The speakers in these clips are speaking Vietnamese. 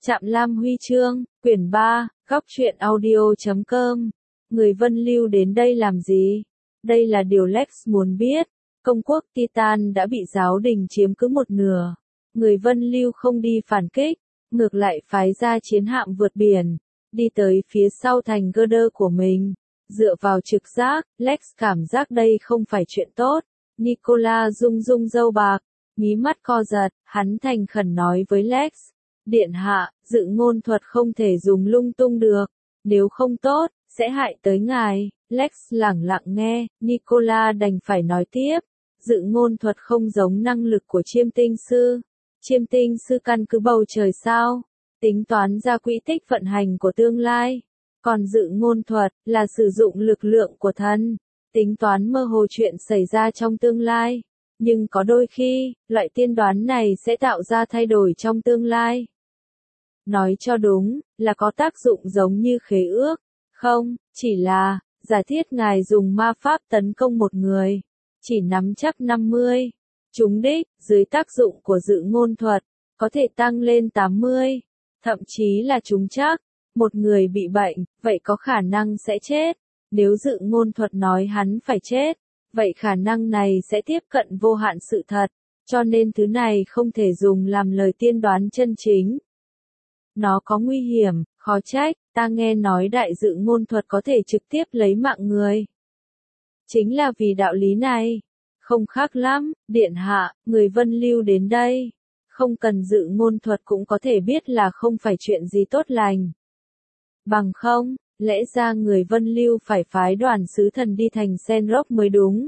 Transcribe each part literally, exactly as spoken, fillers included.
Trạm Lam Huy Chương, quyển ba, góc truyện audio chấm com. Người Vân Lưu đến đây làm gì? Đây là điều Lex muốn biết. Công quốc Titan đã bị giáo đình chiếm cứ một nửa. Người Vân Lưu không đi phản kích, ngược lại phái ra chiến hạm vượt biển, đi tới phía sau thành Girder của mình. Dựa vào trực giác, Lex cảm giác đây không phải chuyện tốt. Nicola rung rung râu bạc, mí mắt co giật, hắn thành khẩn nói với Lex. Điện hạ, dự ngôn thuật không thể dùng lung tung được, nếu không tốt, sẽ hại tới ngài. Lex lẳng lặng nghe, Nicola đành phải nói tiếp. Dự ngôn thuật không giống năng lực của chiêm tinh sư. Chiêm tinh sư căn cứ bầu trời sao, tính toán ra quỹ tích vận hành của tương lai. Còn dự ngôn thuật là sử dụng lực lượng của thần, tính toán mơ hồ chuyện xảy ra trong tương lai. Nhưng có đôi khi, loại tiên đoán này sẽ tạo ra thay đổi trong tương lai. Nói cho đúng, là có tác dụng giống như khế ước. Không, chỉ là, giả thiết ngài dùng ma pháp tấn công một người. Chỉ nắm chắc năm mươi. Trúng đích, dưới tác dụng của dự ngôn thuật, có thể tăng lên tám mươi. Thậm chí là trúng chắc. Một người bị bệnh, vậy có khả năng sẽ chết. Nếu dự ngôn thuật nói hắn phải chết, vậy khả năng này sẽ tiếp cận vô hạn sự thật. Cho nên thứ này không thể dùng làm lời tiên đoán chân chính. Nó có nguy hiểm, khó trách, ta nghe nói đại dự ngôn thuật có thể trực tiếp lấy mạng người. Chính là vì đạo lý này. Không khác lắm, điện hạ, người Vân Lưu đến đây. Không cần dự ngôn thuật cũng có thể biết là không phải chuyện gì tốt lành. Bằng không, lẽ ra người Vân Lưu phải phái đoàn sứ thần đi thành Senrock mới đúng.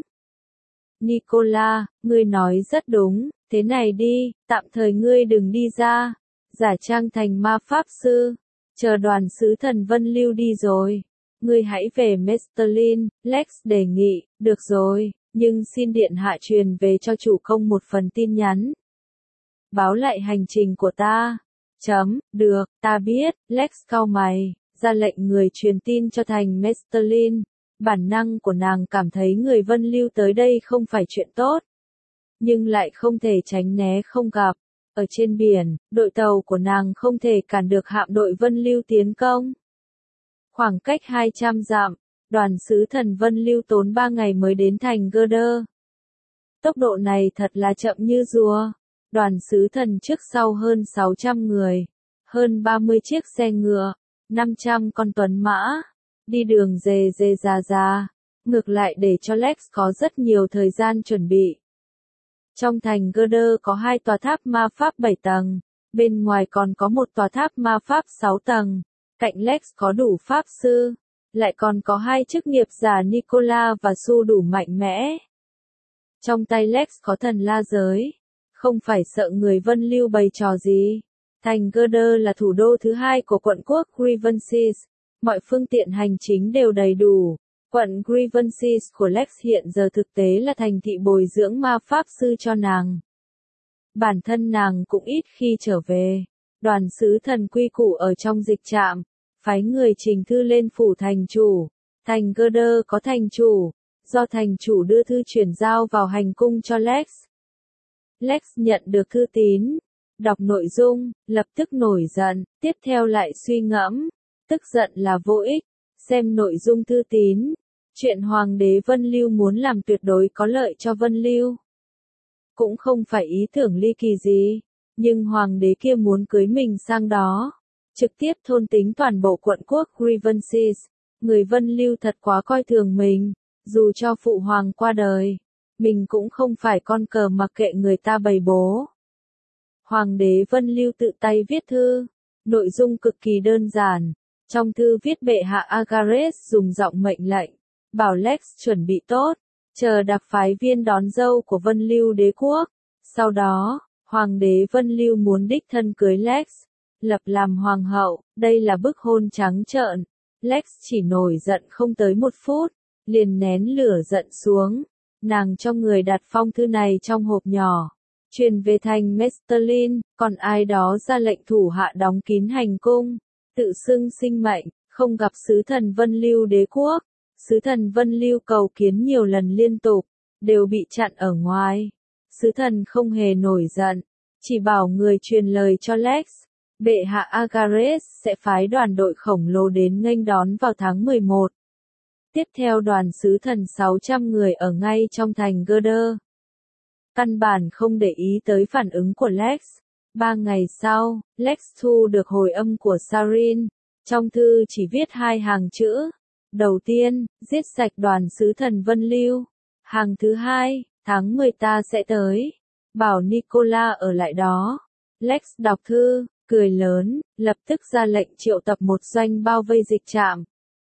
Nicola, ngươi nói rất đúng, thế này đi, tạm thời ngươi đừng đi ra. Giả trang thành ma pháp sư, chờ đoàn sứ thần Vân Lưu đi rồi, ngươi hãy về Mestelin. Lex đề nghị, được rồi, nhưng xin điện hạ truyền về cho chủ công một phần tin nhắn. Báo lại hành trình của ta. Chấm, được, ta biết. Lex cau mày, ra lệnh người truyền tin cho thành Mestelin. Bản năng của nàng cảm thấy người Vân Lưu tới đây không phải chuyện tốt, nhưng lại không thể tránh né không gặp. Ở trên biển, đội tàu của nàng không thể cản được hạm đội Vân Lưu tiến công. Khoảng cách hai trăm dặm, đoàn sứ thần Vân Lưu tốn ba ngày mới đến thành Girder. Tốc độ này thật là chậm như rùa. Đoàn sứ thần trước sau hơn sáu trăm người, hơn ba mươi chiếc xe ngựa, năm trăm con tuấn mã, đi đường dề dề già già, ngược lại để cho Lex có rất nhiều thời gian chuẩn bị. Trong thành Girder có hai tòa tháp ma pháp bảy tầng, bên ngoài còn có một tòa tháp ma pháp sáu tầng, cạnh Lex có đủ pháp sư, lại còn có hai chức nghiệp giả Nicola và Su đủ mạnh mẽ. Trong tay Lex có thần la giới, không phải sợ người Vân Lưu bày trò gì. Thành Girder là thủ đô thứ hai của quận quốc Grivensis, mọi phương tiện hành chính đều đầy đủ. Quận Grivensis của Lex hiện giờ thực tế là thành thị bồi dưỡng ma pháp sư cho nàng. Bản thân nàng cũng ít khi trở về. Đoàn sứ thần quy củ ở trong dịch trạm, phái người trình thư lên phủ thành chủ. Thành Girder có thành chủ, do thành chủ đưa thư chuyển giao vào hành cung cho Lex. Lex nhận được thư tín, đọc nội dung, lập tức nổi giận, tiếp theo lại suy ngẫm, tức giận là vô ích, xem nội dung thư tín. Chuyện Hoàng đế Vân Lưu muốn làm tuyệt đối có lợi cho Vân Lưu. Cũng không phải ý tưởng ly kỳ gì, nhưng Hoàng đế kia muốn cưới mình sang đó, trực tiếp thôn tính toàn bộ quận quốc Grivensis. Người Vân Lưu thật quá coi thường mình, dù cho phụ hoàng qua đời, mình cũng không phải con cờ mặc kệ người ta bày bố. Hoàng đế Vân Lưu tự tay viết thư, nội dung cực kỳ đơn giản. Trong thư viết bệ hạ Agares dùng giọng mệnh lệnh, bảo Lex chuẩn bị tốt, chờ đặc phái viên đón dâu của Vân Lưu đế quốc. Sau đó, Hoàng đế Vân Lưu muốn đích thân cưới Lex, lập làm hoàng hậu, đây là bức hôn trắng trợn. Lex chỉ nổi giận không tới một phút, liền nén lửa giận xuống. Nàng cho người đặt phong thư này trong hộp nhỏ, truyền về thành Mestelin, còn ai đó ra lệnh thủ hạ đóng kín hành cung, tự xưng sinh mệnh, không gặp sứ thần Vân Lưu đế quốc. Sứ thần Vân Lưu cầu kiến nhiều lần liên tục, đều bị chặn ở ngoài. Sứ thần không hề nổi giận, chỉ bảo người truyền lời cho Lex, Bệ hạ Agares sẽ phái đoàn đội khổng lồ đến nghênh đón vào tháng mười một. Tiếp theo đoàn sứ thần sáu trăm người ở ngay trong thành Gerder. Căn bản không để ý tới phản ứng của Lex. Ba ngày sau, Lex thu được hồi âm của Sarin. Trong thư chỉ viết hai hàng chữ. Đầu tiên, giết sạch đoàn sứ thần Vân Lưu. Hàng thứ hai, tháng mười ta sẽ tới. Bảo Nicola ở lại đó. Lex đọc thư, cười lớn, lập tức ra lệnh triệu tập một doanh bao vây dịch trạm.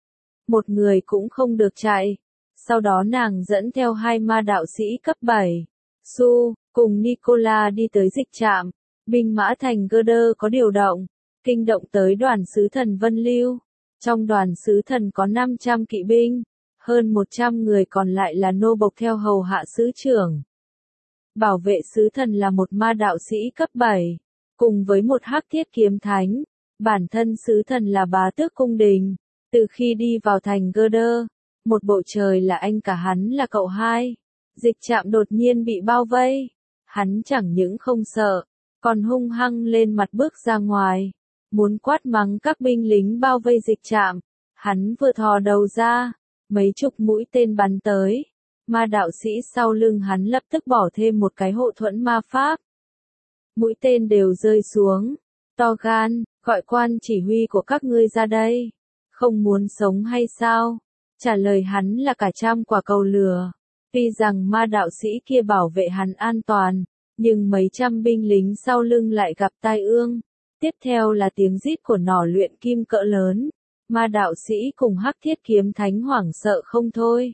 Một người cũng không được chạy. Sau đó nàng dẫn theo hai ma đạo sĩ cấp bảy. Su, cùng Nicola đi tới dịch trạm. Binh mã thành Gerder có điều động, kinh động tới đoàn sứ thần Vân Lưu. Trong đoàn sứ thần có năm trăm kỵ binh, hơn một trăm người còn lại là nô bộc theo hầu hạ sứ trưởng. Bảo vệ sứ thần là một ma đạo sĩ cấp bảy, cùng với một hắc thiết kiếm thánh. Bản thân sứ thần là bá tước cung đình. Từ khi đi vào thành Gerder, một bầu trời là anh cả hắn là cậu hai. Dịch trạm đột nhiên bị bao vây. Hắn chẳng những không sợ, còn hung hăng lên mặt bước ra ngoài. Muốn quát mắng các binh lính bao vây dịch trạm. Hắn vừa thò đầu ra, mấy chục mũi tên bắn tới. Ma đạo sĩ sau lưng hắn lập tức bỏ thêm một cái hộ thuẫn ma pháp. Mũi tên đều rơi xuống. To gan, gọi quan chỉ huy của các ngươi ra đây. Không muốn sống hay sao? Trả lời hắn là cả trăm quả cầu lửa. Tuy rằng ma đạo sĩ kia bảo vệ hắn an toàn, nhưng mấy trăm binh lính sau lưng lại gặp tai ương. Tiếp theo là tiếng rít của nỏ luyện kim cỡ lớn. Ma đạo sĩ cùng hắc thiết kiếm thánh hoảng sợ không thôi.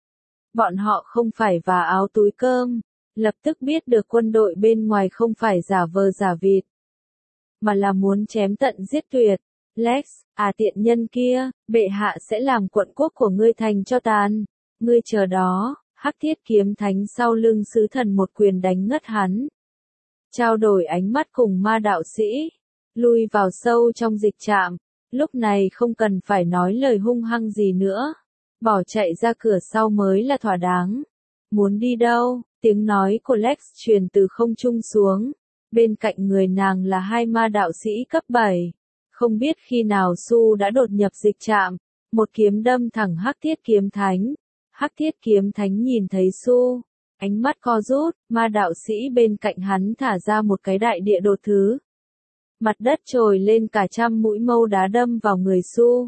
Bọn họ không phải vá áo túi cơm, lập tức biết được quân đội bên ngoài không phải giả vờ giả vịt, mà là muốn chém tận giết tuyệt. Lex, à tiện nhân kia, bệ hạ sẽ làm quận quốc của ngươi thành cho tàn. Ngươi chờ đó. Hắc thiết kiếm thánh sau lưng sứ thần một quyền đánh ngất hắn. Trao đổi ánh mắt cùng ma đạo sĩ. Lui vào sâu trong dịch trạm. Lúc này không cần phải nói lời hung hăng gì nữa. Bỏ chạy ra cửa sau mới là thỏa đáng. Muốn đi đâu? Tiếng nói của Lex truyền từ không trung xuống. Bên cạnh người nàng là hai ma đạo sĩ cấp bảy. Không biết khi nào Su đã đột nhập dịch trạm. Một kiếm đâm thẳng hắc thiết kiếm thánh. Hắc thiết kiếm thánh nhìn thấy Su, ánh mắt co rút, ma đạo sĩ bên cạnh hắn thả ra một cái đại địa đột thứ. Mặt đất trồi lên cả trăm mũi mâu đá đâm vào người Su.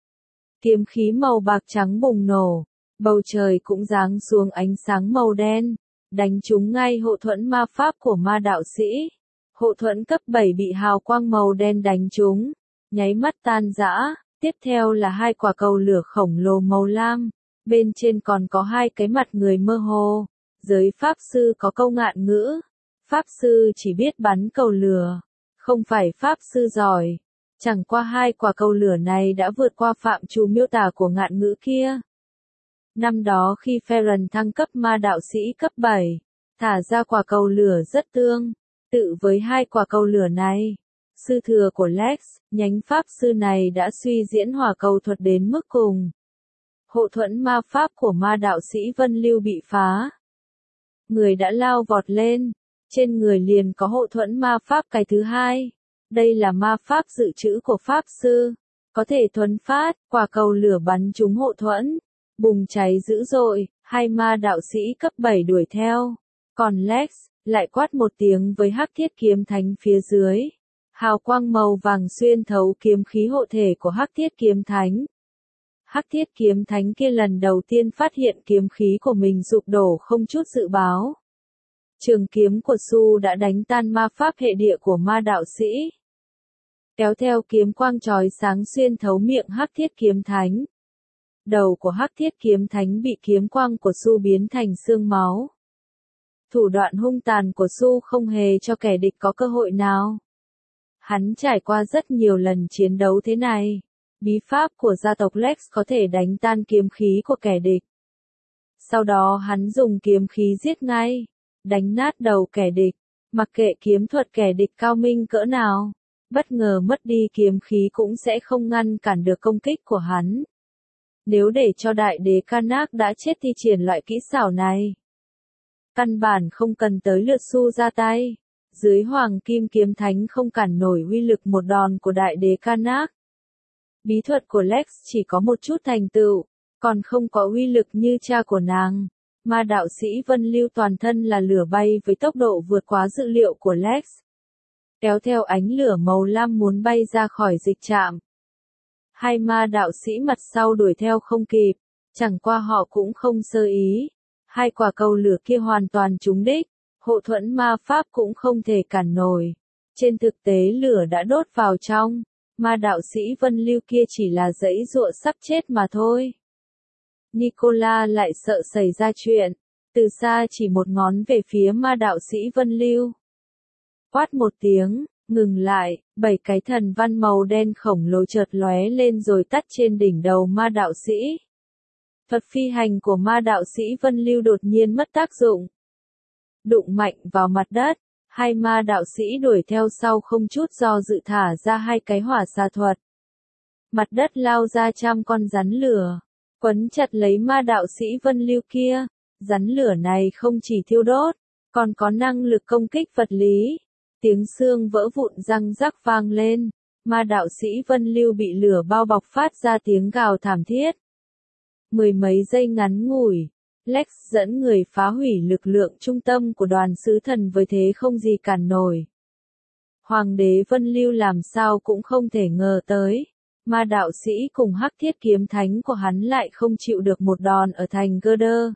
Kiếm khí màu bạc trắng bùng nổ, bầu trời cũng giáng xuống ánh sáng màu đen, đánh trúng ngay hộ thuẫn ma pháp của ma đạo sĩ. Hộ thuẫn cấp bảy bị hào quang màu đen đánh trúng, nháy mắt tan rã, tiếp theo là hai quả cầu lửa khổng lồ màu lam. Bên trên còn có hai cái mặt người mơ hồ. Giới pháp sư có câu ngạn ngữ. Pháp sư chỉ biết bắn cầu lửa. Không phải pháp sư giỏi. Chẳng qua hai quả cầu lửa này đã vượt qua phạm trù miêu tả của ngạn ngữ kia. Năm đó khi Ferran thăng cấp ma đạo sĩ cấp bảy, thả ra quả cầu lửa rất tương tự với hai quả cầu lửa này. Sư thừa của Lex, nhánh pháp sư này đã suy diễn hỏa cầu thuật đến mức cùng. Hộ thuẫn ma pháp của ma đạo sĩ Vân Lưu bị phá. Người đã lao vọt lên, trên người liền có hộ thuẫn ma pháp cái thứ hai. Đây là ma pháp dự trữ của pháp sư, có thể thuấn phát, quả cầu lửa bắn trúng hộ thuẫn, bùng cháy dữ dội, hai ma đạo sĩ cấp bảy đuổi theo. Còn Lex, lại quát một tiếng với hắc thiết kiếm thánh phía dưới. Hào quang màu vàng xuyên thấu kiếm khí hộ thể của hắc thiết kiếm thánh. Hắc thiết kiếm thánh kia lần đầu tiên phát hiện kiếm khí của mình sụp đổ không chút dự báo. Trường kiếm của Su đã đánh tan ma pháp hệ địa của ma đạo sĩ. Kéo theo kiếm quang chói sáng xuyên thấu miệng hắc thiết kiếm thánh. Đầu của hắc thiết kiếm thánh bị kiếm quang của Su biến thành xương máu. Thủ đoạn hung tàn của Su không hề cho kẻ địch có cơ hội nào. Hắn trải qua rất nhiều lần chiến đấu thế này. Bí pháp của gia tộc Lex có thể đánh tan kiếm khí của kẻ địch. Sau đó hắn dùng kiếm khí giết ngay, đánh nát đầu kẻ địch, mặc kệ kiếm thuật kẻ địch cao minh cỡ nào, bất ngờ mất đi kiếm khí cũng sẽ không ngăn cản được công kích của hắn. Nếu để cho đại đế Karnak đã chết thi triển loại kỹ xảo này, căn bản không cần tới lượt Su ra tay. Dưới Hoàng Kim Kiếm Thánh không cản nổi uy lực một đòn của đại đế Karnak. Bí thuật của Lex chỉ có một chút thành tựu, còn không có uy lực như cha của nàng. Ma đạo sĩ Vân Lưu toàn thân là lửa bay với tốc độ vượt quá dự liệu của Lex. Kéo theo ánh lửa màu lam muốn bay ra khỏi dịch trạm. Hai ma đạo sĩ mặt sau đuổi theo không kịp, chẳng qua họ cũng không sơ ý. Hai quả cầu lửa kia hoàn toàn trúng đích, hộ thuẫn ma pháp cũng không thể cản nổi. Trên thực tế lửa đã đốt vào trong, ma đạo sĩ Vân Lưu kia chỉ là giãy giụa sắp chết mà thôi. Nicola lại sợ xảy ra chuyện, từ xa chỉ một ngón về phía ma đạo sĩ Vân Lưu. Quát một tiếng, ngừng lại, bảy cái thần văn màu đen khổng lồ chợt lóe lên rồi tắt trên đỉnh đầu ma đạo sĩ. Thuật phi hành của ma đạo sĩ Vân Lưu đột nhiên mất tác dụng. Đụng mạnh vào mặt đất, hai ma đạo sĩ đuổi theo sau không chút do dự thả ra hai cái hỏa xà thuật. Mặt đất lao ra trăm con rắn lửa, quấn chặt lấy ma đạo sĩ Vân Lưu kia. Rắn lửa này không chỉ thiêu đốt, còn có năng lực công kích vật lý. Tiếng xương vỡ vụn răng rắc vang lên, ma đạo sĩ Vân Lưu bị lửa bao bọc phát ra tiếng gào thảm thiết. Mười mấy giây ngắn ngủi, Lex dẫn người phá hủy lực lượng trung tâm của đoàn sứ thần với thế không gì cản nổi. Hoàng đế Vân Lưu làm sao cũng không thể ngờ tới, ma đạo sĩ cùng hắc thiết kiếm thánh của hắn lại không chịu được một đòn ở thành Gơ-đơ.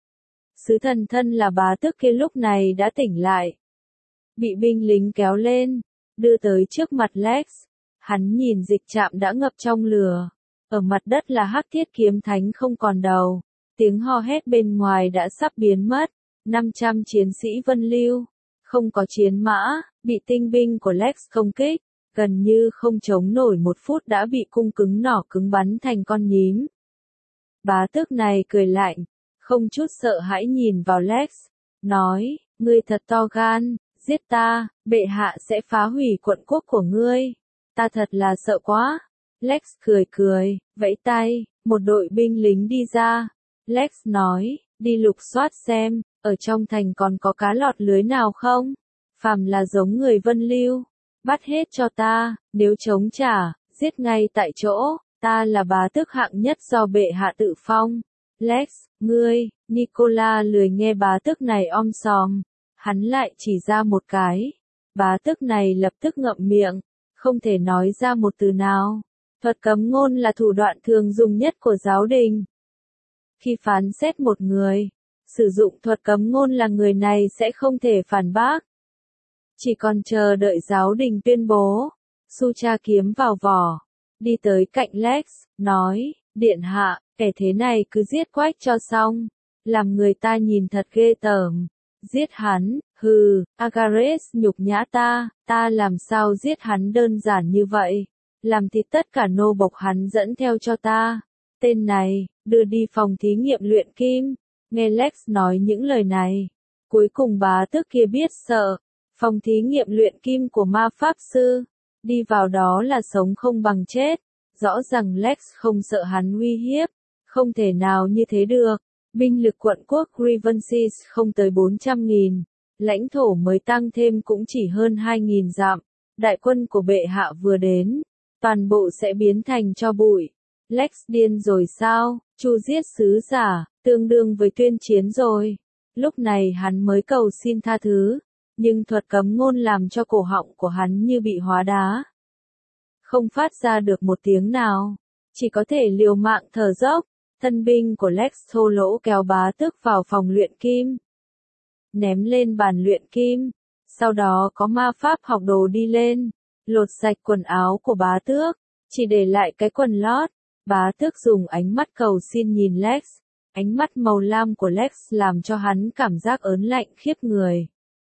Sứ thần thân là bá tước kia lúc này đã tỉnh lại. Bị binh lính kéo lên, đưa tới trước mặt Lex. Hắn nhìn dịch trạm đã ngập trong lửa. Ở mặt đất là hắc thiết kiếm thánh không còn đầu. Tiếng hò hét bên ngoài đã sắp biến mất. năm trăm chiến sĩ Vân Lưu. Không có chiến mã, bị tinh binh của Lex công kích. Gần như không chống nổi một phút đã bị cung cứng nỏ cứng bắn thành con nhím. Bá tước này cười lạnh, không chút sợ hãi nhìn vào Lex. Nói, ngươi thật to gan. Giết ta, bệ hạ sẽ phá hủy quận quốc của ngươi. Ta thật là sợ quá. Lex cười cười, vẫy tay, một đội binh lính đi ra. Lex nói, đi lục soát xem, ở trong thành còn có cá lọt lưới nào không? Phàm là giống người Vân Lưu, bắt hết cho ta, nếu chống trả, giết ngay tại chỗ, ta là bá tước hạng nhất do bệ hạ tự phong. Lex, ngươi, Nicola lười nghe bá tước này om sòm. Hắn lại chỉ ra một cái. Bá tước này lập tức ngậm miệng, không thể nói ra một từ nào. Thuật cấm ngôn là thủ đoạn thường dùng nhất của giáo đình. Khi phán xét một người, sử dụng thuật cấm ngôn là người này sẽ không thể phản bác. Chỉ còn chờ đợi giáo đình tuyên bố. Sucha kiếm vào vỏ, đi tới cạnh Lex, nói, điện hạ, kẻ thế này cứ giết quách cho xong. Làm người ta nhìn thật ghê tởm. Giết hắn, hừ, Agares nhục nhã ta, ta làm sao giết hắn đơn giản như vậy, làm thịt tất cả nô bộc hắn dẫn theo cho ta, tên này, đưa đi phòng thí nghiệm luyện kim. Nghe Lex nói những lời này, cuối cùng bá tước kia biết sợ, phòng thí nghiệm luyện kim của ma pháp sư, đi vào đó là sống không bằng chết, rõ ràng Lex không sợ hắn uy hiếp, không thể nào như thế được. Binh lực quận quốc Grivensis không tới bốn trăm nghìn, lãnh thổ mới tăng thêm cũng chỉ hơn hai nghìn dặm, đại quân của bệ hạ vừa đến, toàn bộ sẽ biến thành tro bụi. Lex điên rồi sao, chu giết sứ giả, tương đương với tuyên chiến rồi. Lúc này hắn mới cầu xin tha thứ, nhưng thuật cấm ngôn làm cho cổ họng của hắn như bị hóa đá. Không phát ra được một tiếng nào, chỉ có thể liều mạng thở dốc. Thân binh của Lex thô lỗ kéo bá tước vào phòng luyện kim. Ném lên bàn luyện kim. Sau đó có ma pháp học đồ đi lên. Lột sạch quần áo của bá tước. Chỉ để lại cái quần lót. Bá tước dùng ánh mắt cầu xin nhìn Lex. Ánh mắt màu lam của Lex làm cho hắn cảm giác ớn lạnh khiếp người.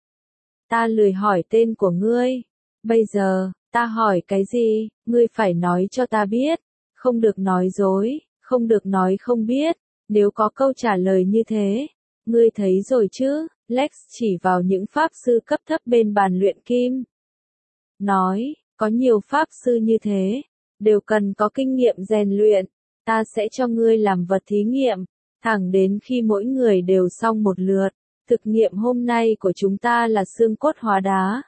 Ta lười hỏi tên của ngươi. Bây giờ, ta hỏi cái gì, ngươi phải nói cho ta biết. Không được nói dối. Không được nói không biết, nếu có câu trả lời như thế, ngươi thấy rồi chứ, Lex chỉ vào những pháp sư cấp thấp bên bàn luyện kim. Nói, có nhiều pháp sư như thế, đều cần có kinh nghiệm rèn luyện, ta sẽ cho ngươi làm vật thí nghiệm, thẳng đến khi mỗi người đều xong một lượt, Thực nghiệm hôm nay của chúng ta là xương cốt hóa đá.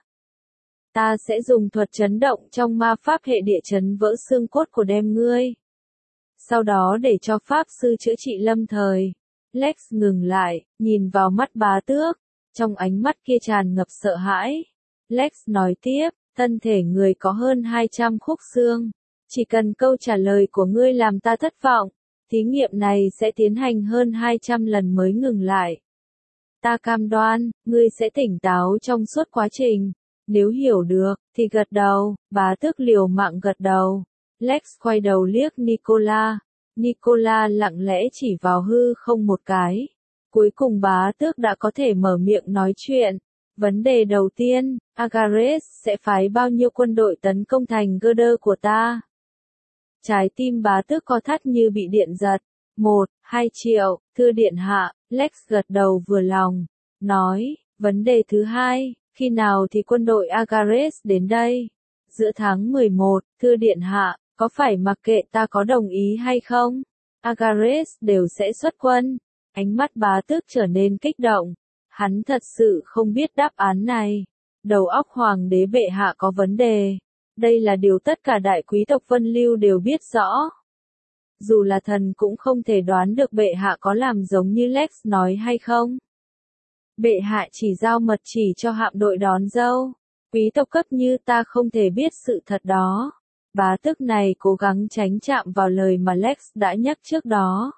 Ta sẽ dùng thuật chấn động trong ma pháp hệ địa chấn vỡ xương cốt của đem ngươi. Sau đó để cho pháp sư chữa trị lâm thời. Lex ngừng lại, nhìn vào mắt bá tước. Trong ánh mắt kia tràn ngập sợ hãi. Lex nói tiếp, thân thể người có hơn hai trăm khúc xương. Chỉ cần câu trả lời của ngươi làm ta thất vọng, thí nghiệm này sẽ tiến hành hơn hai trăm lần mới ngừng lại. Ta cam đoan, ngươi sẽ tỉnh táo trong suốt quá trình. Nếu hiểu được, thì gật đầu. Bá tước liều mạng gật đầu. Lex quay đầu liếc Nicola. Nicola lặng lẽ chỉ vào hư không một cái. Cuối cùng bá tước đã có thể mở miệng nói chuyện. Vấn đề đầu tiên, Agares sẽ phái bao nhiêu quân đội tấn công thành Gerder của ta? Trái tim bá tước co thắt như bị điện giật. Một, hai triệu, thưa điện hạ. Lex gật đầu vừa lòng. Nói, vấn đề thứ hai, khi nào thì quân đội Agares đến đây? Giữa tháng mười một, thưa điện hạ, có phải mặc kệ ta có đồng ý hay không? Agares đều sẽ xuất quân. Ánh mắt bá tước trở nên kích động. Hắn thật sự không biết đáp án này. Đầu óc hoàng đế bệ hạ có vấn đề. Đây là điều tất cả đại quý tộc Vân Lưu đều biết rõ. Dù là thần cũng không thể đoán được bệ hạ có làm giống như Lex nói hay không. Bệ hạ chỉ giao mật chỉ cho hạm đội đón dâu. Quý tộc cấp như ta không thể biết sự thật đó. Bá tước này cố gắng tránh chạm vào lời mà Lex đã nhắc trước đó.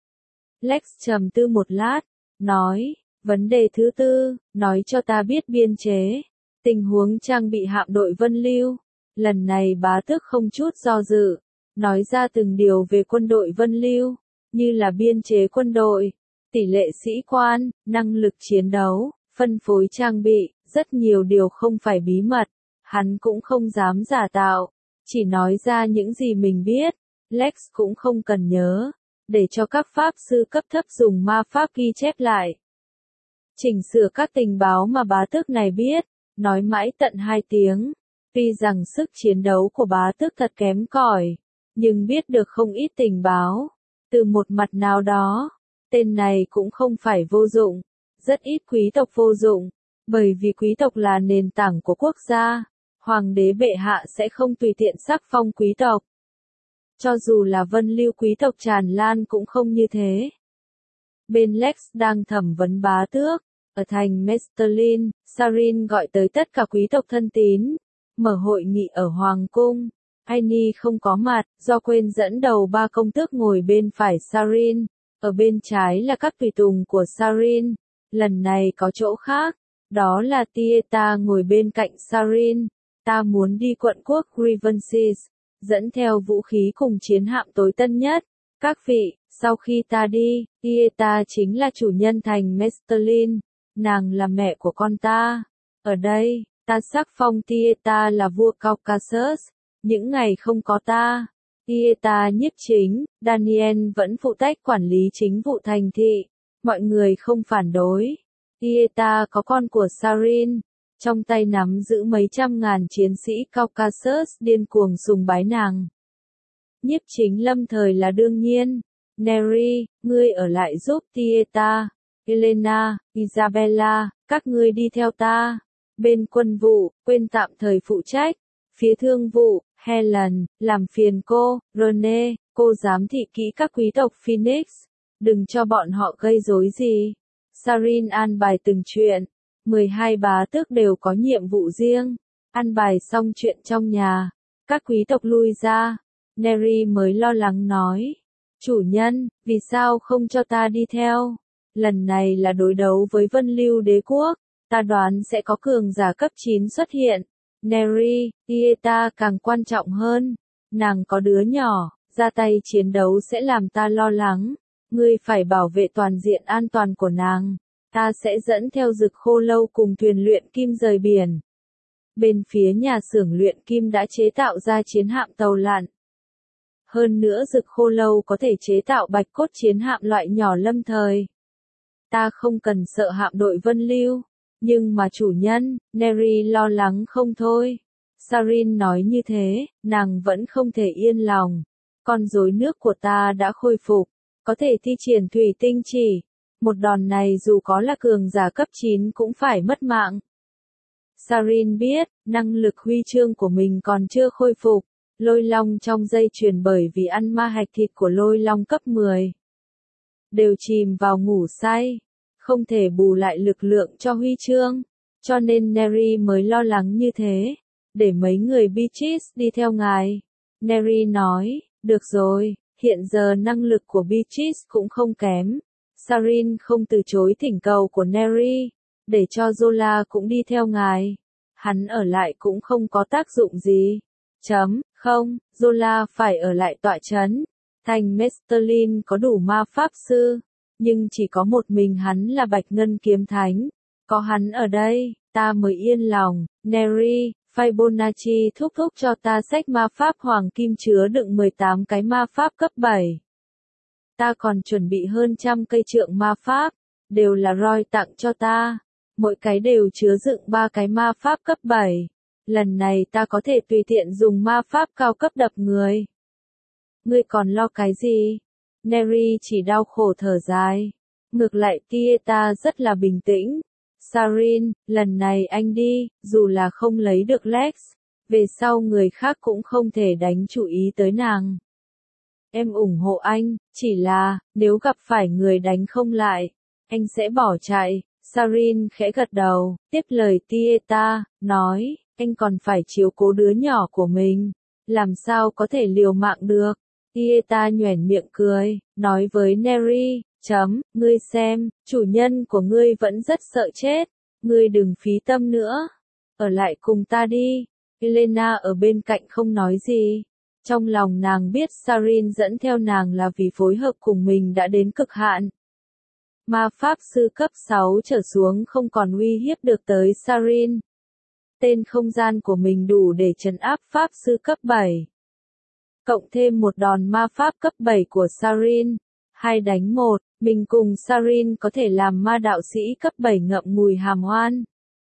Lex trầm tư một lát, nói, vấn đề thứ tư, nói cho ta biết biên chế, tình huống trang bị hạm đội Vân Lưu. Lần này bá tước không chút do dự, nói ra từng điều về quân đội Vân Lưu, như là biên chế quân đội, tỷ lệ sĩ quan, năng lực chiến đấu, phân phối trang bị, rất nhiều điều không phải bí mật, hắn cũng không dám giả tạo, chỉ nói ra những gì mình biết. Lex cũng không cần nhớ, để cho các pháp sư cấp thấp dùng ma pháp ghi chép lại. Chỉnh sửa các tình báo mà bá tước này biết, nói mãi tận hai tiếng. Tuy rằng sức chiến đấu của bá tước thật kém cỏi, nhưng biết được không ít tình báo. Từ một mặt nào đó, tên này cũng không phải vô dụng, rất ít quý tộc vô dụng, bởi vì quý tộc là nền tảng của quốc gia, hoàng đế bệ hạ sẽ không tùy tiện sắc phong quý tộc. Cho dù là Vân Lưu quý tộc tràn lan cũng không như thế. Bên Lex đang thẩm vấn bá tước, ở thành Mesterlin, Sarin gọi tới tất cả quý tộc thân tín, mở hội nghị ở Hoàng cung. Aini không có mặt, do quên dẫn đầu ba công tước ngồi bên phải Sarin, ở bên trái là các tùy tùng của Sarin. Lần này có chỗ khác, đó là Tieta ngồi bên cạnh Sarin. Ta muốn đi quận quốc Grievance, dẫn theo vũ khí cùng chiến hạm tối tân nhất. Các vị, sau khi ta đi, Tieta chính là chủ nhân thành Mesterlin, nàng là mẹ của con ta. Ở đây, ta sắc phong Tieta là vua Caucasus. Những ngày không có ta, Tieta nhiếp chính, Daniel vẫn phụ trách quản lý chính vụ thành thị. Mọi người không phản đối. Tieta có con của Sarin, trong tay nắm giữ mấy trăm ngàn chiến sĩ Caucasus điên cuồng sùng bái nàng. Nhiếp chính lâm thời là đương nhiên. Neri, ngươi ở lại giúp Tieta. Elena, Isabella, các ngươi đi theo ta. Bên quân vụ, quên tạm thời phụ trách. Phía thương vụ, Helen, làm phiền cô. Rene, cô giám thị kỹ các quý tộc Phoenix. Đừng cho bọn họ gây rối gì. Sarin an bài từng chuyện. mười hai bá tước đều có nhiệm vụ riêng. An bài xong chuyện trong nhà. Các quý tộc lui ra. Neri mới lo lắng nói. Chủ nhân, vì sao không cho ta đi theo? Lần này là đối đấu với Vân Lưu đế quốc. Ta đoán sẽ có cường giả cấp chín xuất hiện. Neri, Tieta càng quan trọng hơn. Nàng có đứa nhỏ, ra tay chiến đấu sẽ làm ta lo lắng. Ngươi phải bảo vệ toàn diện an toàn của nàng. Ta sẽ dẫn theo Dực Khô Lâu cùng thuyền luyện kim rời biển. Bên phía nhà xưởng luyện kim đã chế tạo ra chiến hạm tàu lặn. Hơn nữa Dực Khô Lâu có thể chế tạo bạch cốt chiến hạm loại nhỏ lâm thời. Ta không cần sợ hạm đội Vân Lưu. Nhưng mà chủ nhân, Neri lo lắng không thôi. Sarin nói như thế, nàng vẫn không thể yên lòng. Con rối nước của ta đã khôi phục, có thể thi triển thủy tinh chỉ. Một đòn này dù có là cường giả cấp chín cũng phải mất mạng. Sarin biết, năng lực huy chương của mình còn chưa khôi phục. Lôi long trong dây chuyền bởi vì ăn ma hạch thịt của lôi long cấp mười. Đều chìm vào ngủ say. Không thể bù lại lực lượng cho huy chương. Cho nên Neri mới lo lắng như thế. Để mấy người Beatrice đi theo ngài. Neri nói, được rồi, hiện giờ năng lực của Beatrice cũng không kém. Sarin không từ chối thỉnh cầu của Neri. Để cho Zola cũng đi theo ngài. Hắn ở lại cũng không có tác dụng gì. Chấm, không, Zola phải ở lại tọa trấn. Thành Mesterlin có đủ ma pháp sư. Nhưng chỉ có một mình hắn là Bạch Ngân Kiếm Thánh. Có hắn ở đây, ta mới yên lòng. Neri, Fibonacci thúc thúc cho ta sách ma pháp hoàng kim chứa đựng mười tám cái ma pháp cấp bảy. Ta còn chuẩn bị hơn trăm cây trượng ma pháp. Đều là Roy tặng cho ta. Mỗi cái đều chứa đựng ba cái ma pháp cấp bảy. Lần này ta có thể tùy tiện dùng ma pháp cao cấp đập người. Ngươi còn lo cái gì? Neri chỉ đau khổ thở dài. Ngược lại Tieta rất là bình tĩnh. Sarin, lần này anh đi, dù là không lấy được Lex. Về sau người khác cũng không thể đánh chú ý tới nàng. Em ủng hộ anh, chỉ là, nếu gặp phải người đánh không lại, anh sẽ bỏ chạy. Sarin khẽ gật đầu, tiếp lời Tieta, nói, anh còn phải chiếu cố đứa nhỏ của mình. Làm sao có thể liều mạng được? Tieta nhoẻn miệng cười, nói với Neri, chấm, ngươi xem, chủ nhân của ngươi vẫn rất sợ chết. Ngươi đừng phí tâm nữa. Ở lại cùng ta đi. Elena ở bên cạnh không nói gì. Trong lòng nàng biết Sarin dẫn theo nàng là vì phối hợp cùng mình đã đến cực hạn. Ma pháp sư cấp sáu trở xuống không còn uy hiếp được tới Sarin. Tên không gian của mình đủ để trấn áp pháp sư cấp bảy. Cộng thêm một đòn ma pháp cấp bảy của Sarin. Hai đánh một, mình cùng Sarin có thể làm ma đạo sĩ cấp bảy ngậm ngùi hàm oan.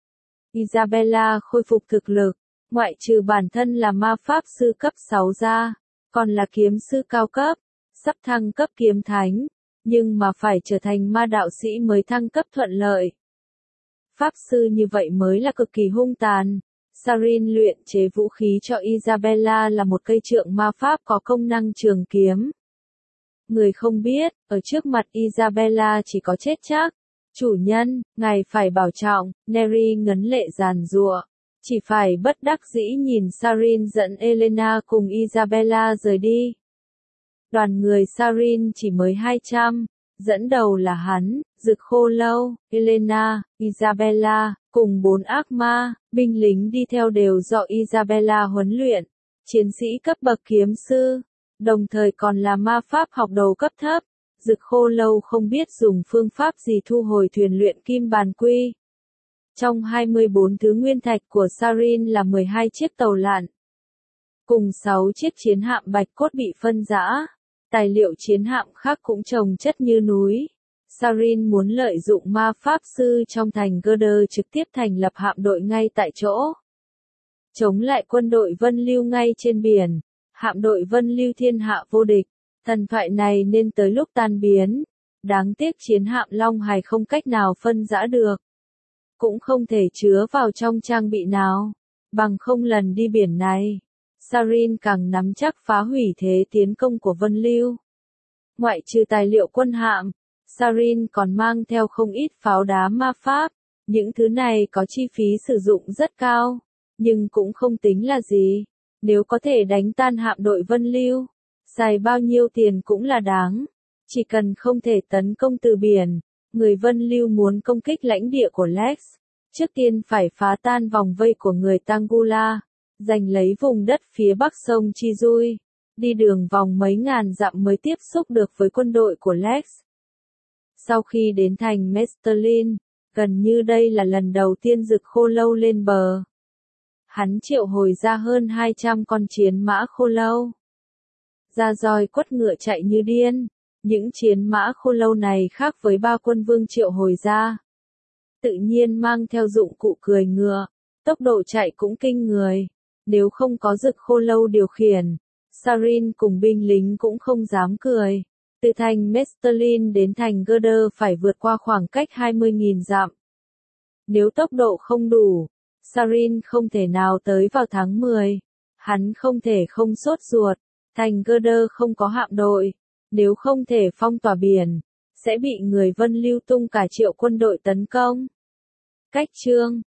Isabella khôi phục thực lực. Ngoại trừ bản thân là ma pháp sư cấp sáu ra. Còn là kiếm sư cao cấp. Sắp thăng cấp kiếm thánh. Nhưng mà phải trở thành ma đạo sĩ mới thăng cấp thuận lợi. Pháp sư như vậy mới là cực kỳ hung tàn. Sarin luyện chế vũ khí cho Isabella là một cây trượng ma pháp có công năng trường kiếm. Người không biết, ở trước mặt Isabella chỉ có chết chắc. Chủ nhân, ngài phải bảo trọng, Neri ngấn lệ giàn giụa. Chỉ phải bất đắc dĩ nhìn Sarin dẫn Elena cùng Isabella rời đi. Đoàn người Sarin chỉ mới hai trăm, dẫn đầu là hắn, Dực Khô Lâu, Elena, Isabella, cùng bốn ác ma, binh lính đi theo đều do Isabella huấn luyện, chiến sĩ cấp bậc kiếm sư, đồng thời còn là ma pháp học đầu cấp thấp. Dực Khô Lâu không biết dùng phương pháp gì thu hồi thuyền luyện kim bàn quy. Trong hai mươi bốn thứ nguyên thạch của Sarin là mười hai chiếc tàu lặn, cùng sáu chiếc chiến hạm bạch cốt bị phân rã. Tài liệu chiến hạm khác cũng chồng chất như núi. Sarin muốn lợi dụng ma pháp sư trong thành Gerder trực tiếp thành lập hạm đội ngay tại chỗ. Chống lại quân đội Vân Lưu ngay trên biển. Hạm đội Vân Lưu thiên hạ vô địch. Thần thoại này nên tới lúc tan biến. Đáng tiếc chiến hạm Long Hải không cách nào phân rã được. Cũng không thể chứa vào trong trang bị nào. Bằng không lần đi biển này. Sarin càng nắm chắc phá hủy thế tiến công của Vân Lưu. Ngoại trừ tài liệu quân hạm, Sarin còn mang theo không ít pháo đá ma pháp. Những thứ này có chi phí sử dụng rất cao, nhưng cũng không tính là gì. Nếu có thể đánh tan hạm đội Vân Lưu, xài bao nhiêu tiền cũng là đáng. Chỉ cần không thể tấn công từ biển, người Vân Lưu muốn công kích lãnh địa của Lex, trước tiên phải phá tan vòng vây của người Tangula. Giành lấy vùng đất phía bắc sông Chizui, đi đường vòng mấy ngàn dặm mới tiếp xúc được với quân đội của Lex. Sau khi đến thành Mesterlin, gần như đây là lần đầu tiên Dực Khô Lâu lên bờ. Hắn triệu hồi ra hơn hai trăm con chiến mã khô lâu. Ra roi quất ngựa chạy như điên, những chiến mã khô lâu này khác với ba quân vương triệu hồi ra. Tự nhiên mang theo dụng cụ cười ngựa, tốc độ chạy cũng kinh người. Nếu không có Dực Khô Lâu điều khiển, Sarin cùng binh lính cũng không dám cười. Từ thành Mestelin đến thành Geder phải vượt qua khoảng cách hai mươi nghìn dặm. Nếu tốc độ không đủ, Sarin không thể nào tới vào tháng mười. Hắn không thể không sốt ruột. Thành Geder không có hạm đội. Nếu không thể phong tỏa biển, sẽ bị người Vân Lưu tung cả triệu quân đội tấn công. Cách chương